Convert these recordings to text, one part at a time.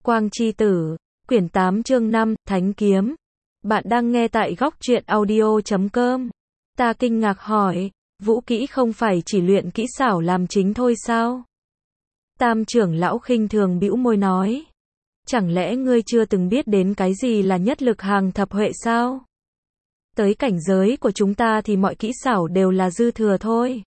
Quang Chi Tử, quyển 8 chương 5, Thánh Kiếm. Bạn đang nghe tại góc truyện audio.com. Ta kinh ngạc hỏi, vũ kỹ không phải chỉ luyện kỹ xảo làm chính thôi sao? Tam trưởng lão khinh thường bĩu môi nói. Chẳng lẽ ngươi chưa từng biết đến cái gì là nhất lực hàng thập huệ sao? Tới cảnh giới của chúng ta thì mọi kỹ xảo đều là dư thừa thôi.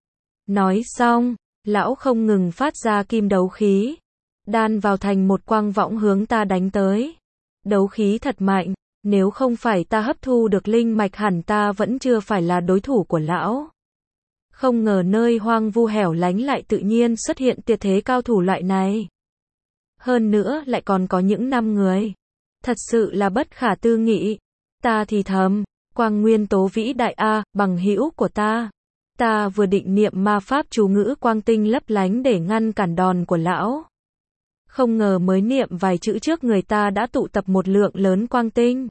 Nói xong, lão không ngừng phát ra kim đấu khí, đan vào thành một quang võng hướng ta đánh tới. Đấu khí thật mạnh, nếu không phải ta hấp thu được linh mạch hẳn ta vẫn chưa phải là đối thủ của lão. Không ngờ nơi hoang vu hẻo lánh lại tự nhiên xuất hiện tuyệt thế cao thủ loại này. Hơn nữa lại còn có những 5 người. Thật sự là bất khả tư nghị. Ta thì thầm, Quang Nguyên Tố vĩ đại a, bằng hữu của ta. Ta vừa định niệm ma pháp chú ngữ quang tinh lấp lánh để ngăn cản đòn của lão. Không ngờ mới niệm vài chữ trước người ta đã tụ tập một lượng lớn quang tinh.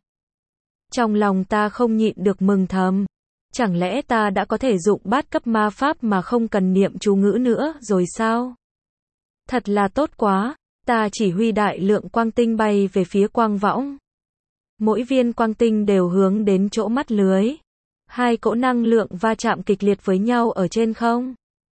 Trong lòng ta không nhịn được mừng thầm. Chẳng lẽ ta đã có thể dụng bát cấp ma pháp mà không cần niệm chú ngữ nữa rồi sao? Thật là tốt quá, ta chỉ huy đại lượng quang tinh bay về phía quang võng. Mỗi viên quang tinh đều hướng đến chỗ mắt lưới. Hai cỗ năng lượng va chạm kịch liệt với nhau ở trên không.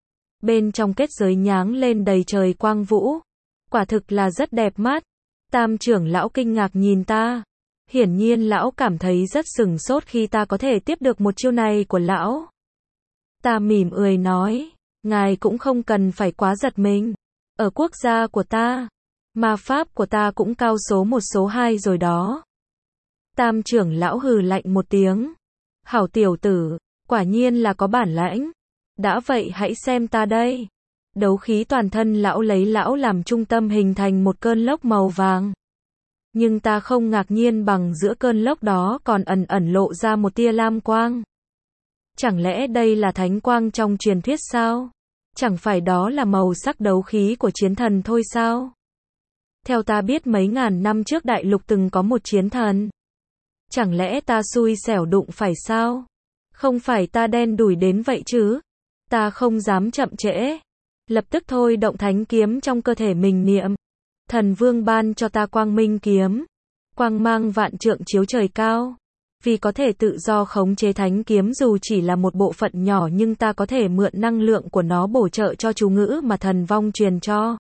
Bên trong kết giới nháng lên đầy trời quang vũ. Quả thực là rất đẹp mắt. Tam trưởng lão kinh ngạc nhìn ta. Hiển nhiên lão cảm thấy rất sửng sốt khi ta có thể tiếp được một chiêu này của lão. Ta mỉm cười nói, ngài cũng không cần phải quá giật mình. Ở quốc gia của ta, ma pháp của ta cũng cao số 1 số 2 rồi đó. Tam trưởng lão hừ lạnh một tiếng. Hảo tiểu tử, quả nhiên là có bản lãnh. Đã vậy hãy xem ta đây. Đấu khí toàn thân lão lấy lão làm trung tâm hình thành một cơn lốc màu vàng. Nhưng ta không ngạc nhiên bằng giữa cơn lốc đó còn ẩn ẩn lộ ra một tia lam quang. Chẳng lẽ đây là thánh quang trong truyền thuyết sao? Chẳng phải đó là màu sắc đấu khí của chiến thần thôi sao? Theo ta biết mấy ngàn năm trước đại lục từng có một chiến thần. Chẳng lẽ ta xui xẻo đụng phải sao? Không phải ta đen đủi đến vậy chứ? Ta không dám chậm trễ. Lập tức thôi động thánh kiếm trong cơ thể mình niệm. Thần vương ban cho ta quang minh kiếm. Quang mang vạn trượng chiếu trời cao. Vì có thể tự do khống chế thánh kiếm dù chỉ là một bộ phận nhỏ nhưng ta có thể mượn năng lượng của nó bổ trợ cho chú ngữ mà thần vong truyền cho.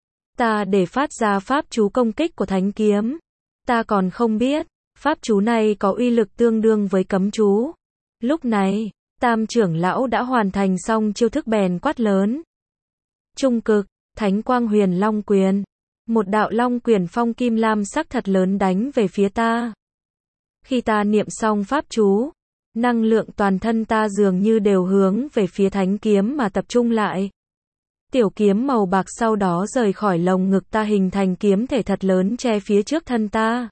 Ta để phát ra pháp chú công kích của thánh kiếm. Ta còn không biết, pháp chú này có uy lực tương đương với cấm chú. Lúc này, tam trưởng lão đã hoàn thành xong chiêu thức bèn quát lớn. Trung cực, thánh quang huyền long quyền. Một đạo long quyền phong kim lam sắc thật lớn đánh về phía ta. Khi ta niệm xong pháp chú, năng lượng toàn thân ta dường như đều hướng về phía thánh kiếm mà tập trung lại. Tiểu kiếm màu bạc sau đó rời khỏi lồng ngực ta hình thành kiếm thể thật lớn che phía trước thân ta.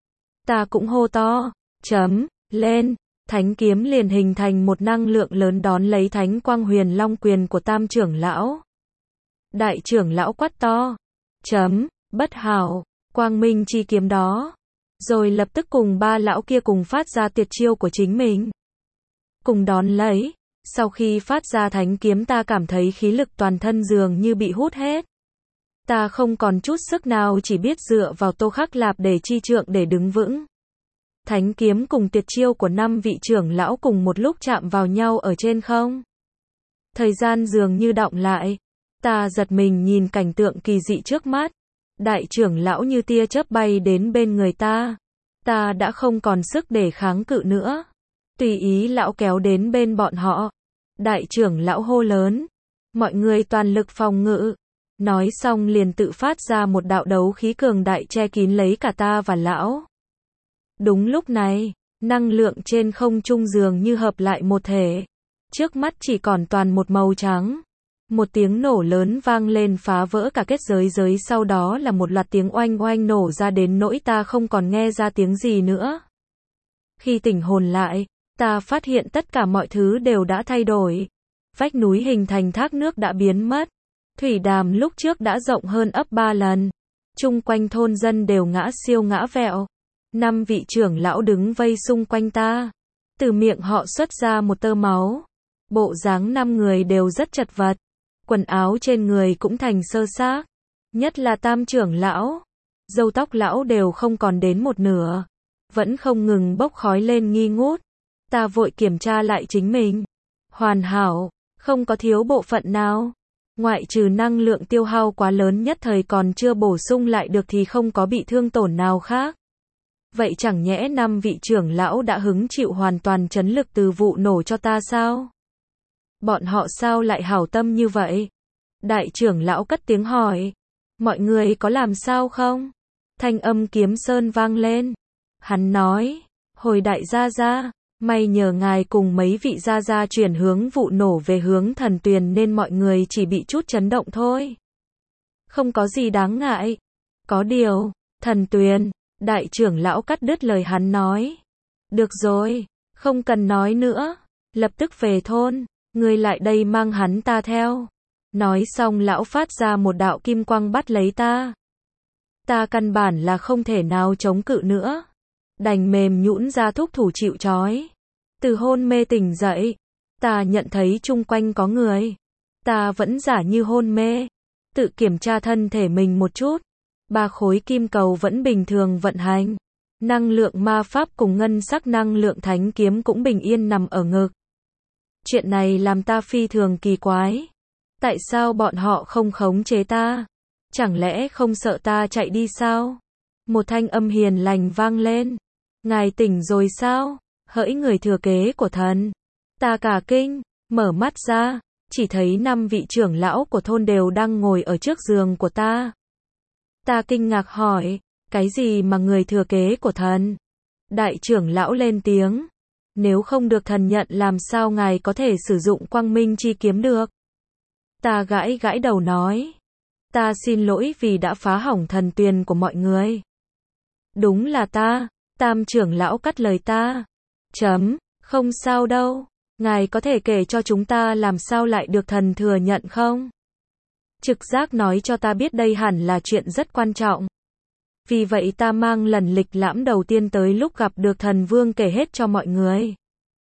Ta cũng hô to, chấm, lên, thánh kiếm liền hình thành một năng lượng lớn đón lấy thánh quang huyền long quyền của tam trưởng lão. Đại trưởng lão quát to, chấm, bất hảo, quang minh chi kiếm đó. Rồi lập tức cùng 3 lão kia cùng phát ra tuyệt chiêu của chính mình. Cùng đón lấy, sau khi phát ra thánh kiếm ta cảm thấy khí lực toàn thân dường như bị hút hết. Ta không còn chút sức nào chỉ biết dựa vào Tô Khắc Lạp để chi trượng để đứng vững. Thánh kiếm cùng tuyệt chiêu của 5 vị trưởng lão cùng một lúc chạm vào nhau ở trên không. Thời gian dường như đọng lại. Ta giật mình nhìn cảnh tượng kỳ dị trước mắt. Đại trưởng lão như tia chớp bay đến bên người ta. Ta đã không còn sức để kháng cự nữa. Tùy ý lão kéo đến bên bọn họ. Đại trưởng lão hô lớn. Mọi người toàn lực phòng ngự. Nói xong liền tự phát ra một đạo đấu khí cường đại che kín lấy cả ta và lão. Đúng lúc này, năng lượng trên không trung dường như hợp lại một thể. Trước mắt chỉ còn toàn một màu trắng. Một tiếng nổ lớn vang lên phá vỡ cả kết giới sau đó là một loạt tiếng oanh oanh nổ ra đến nỗi ta không còn nghe ra tiếng gì nữa. Khi tỉnh hồn lại, ta phát hiện tất cả mọi thứ đều đã thay đổi. Vách núi hình thành thác nước đã biến mất. Thủy đàm lúc trước đã rộng hơn ấp 3 lần. Chung quanh thôn dân đều ngã siêu ngã vẹo. 5 vị trưởng lão đứng vây xung quanh ta. Từ miệng họ xuất ra một tơ máu. Bộ dáng 5 người đều rất chật vật. Quần áo trên người cũng thành sơ xác. Nhất là tam trưởng lão. râu tóc lão đều không còn đến một nửa, vẫn không ngừng bốc khói lên nghi ngút. Ta vội kiểm tra lại chính mình. Hoàn hảo, không có thiếu bộ phận nào. Ngoại trừ năng lượng tiêu hao quá lớn nhất thời còn chưa bổ sung lại được thì không có bị thương tổn nào khác. Vậy chẳng nhẽ 5 vị trưởng lão đã hứng chịu hoàn toàn chấn lực từ vụ nổ cho ta sao? Bọn họ sao lại hảo tâm như vậy? Đại trưởng lão cất tiếng hỏi. Mọi người có làm sao không? Thanh âm Kiếm Sơn vang lên. Hắn nói, hồi đại gia gia, may nhờ ngài cùng mấy vị gia gia chuyển hướng vụ nổ về hướng Thần Tuyền nên mọi người chỉ bị chút chấn động thôi. Không có gì đáng ngại. Có điều, Thần Tuyền, đại trưởng lão cắt đứt lời hắn nói. Được rồi, không cần nói nữa, lập tức về thôn, ngươi lại đây mang hắn ta theo. Nói xong lão phát ra một đạo kim quang bắt lấy ta. Ta căn bản là không thể nào chống cự nữa. Đành mềm nhũn ra thúc thủ chịu trói. Từ hôn mê tỉnh dậy, ta nhận thấy chung quanh có người. Ta vẫn giả như hôn mê. Tự kiểm tra thân thể mình một chút. 3 khối kim cầu vẫn bình thường vận hành. Năng lượng ma pháp cùng ngân sắc năng lượng thánh kiếm cũng bình yên nằm ở ngực. Chuyện này làm ta phi thường kỳ quái. Tại sao bọn họ không khống chế ta? Chẳng lẽ không sợ ta chạy đi sao? Một thanh âm hiền lành vang lên. Ngài tỉnh rồi sao? Hỡi người thừa kế của thần. Ta cả kinh, mở mắt ra, chỉ thấy 5 vị trưởng lão của thôn đều đang ngồi ở trước giường của ta. Ta kinh ngạc hỏi, cái gì mà người thừa kế của thần? Đại trưởng lão lên tiếng. Nếu không được thần nhận làm sao ngài có thể sử dụng quang minh chi kiếm được? Ta gãi gãi đầu nói. Ta xin lỗi vì đã phá hỏng thần tuyền của mọi người. Đúng là ta, Tam trưởng lão cắt lời ta. Không sao đâu, ngài có thể kể cho chúng ta làm sao lại được thần thừa nhận không? Trực giác nói cho ta biết đây hẳn là chuyện rất quan trọng. Vì vậy ta mang lần lịch lãm đầu tiên tới lúc gặp được thần vương kể hết cho mọi người.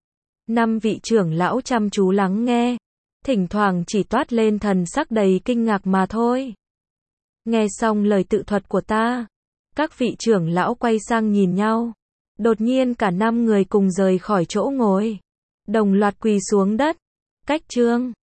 5 vị trưởng lão chăm chú lắng nghe, thỉnh thoảng chỉ toát lên thần sắc đầy kinh ngạc mà thôi. Nghe xong lời tự thuật của ta, các vị trưởng lão quay sang nhìn nhau. Đột nhiên cả 5 người cùng rời khỏi chỗ ngồi, đồng loạt quỳ xuống đất. Cách chương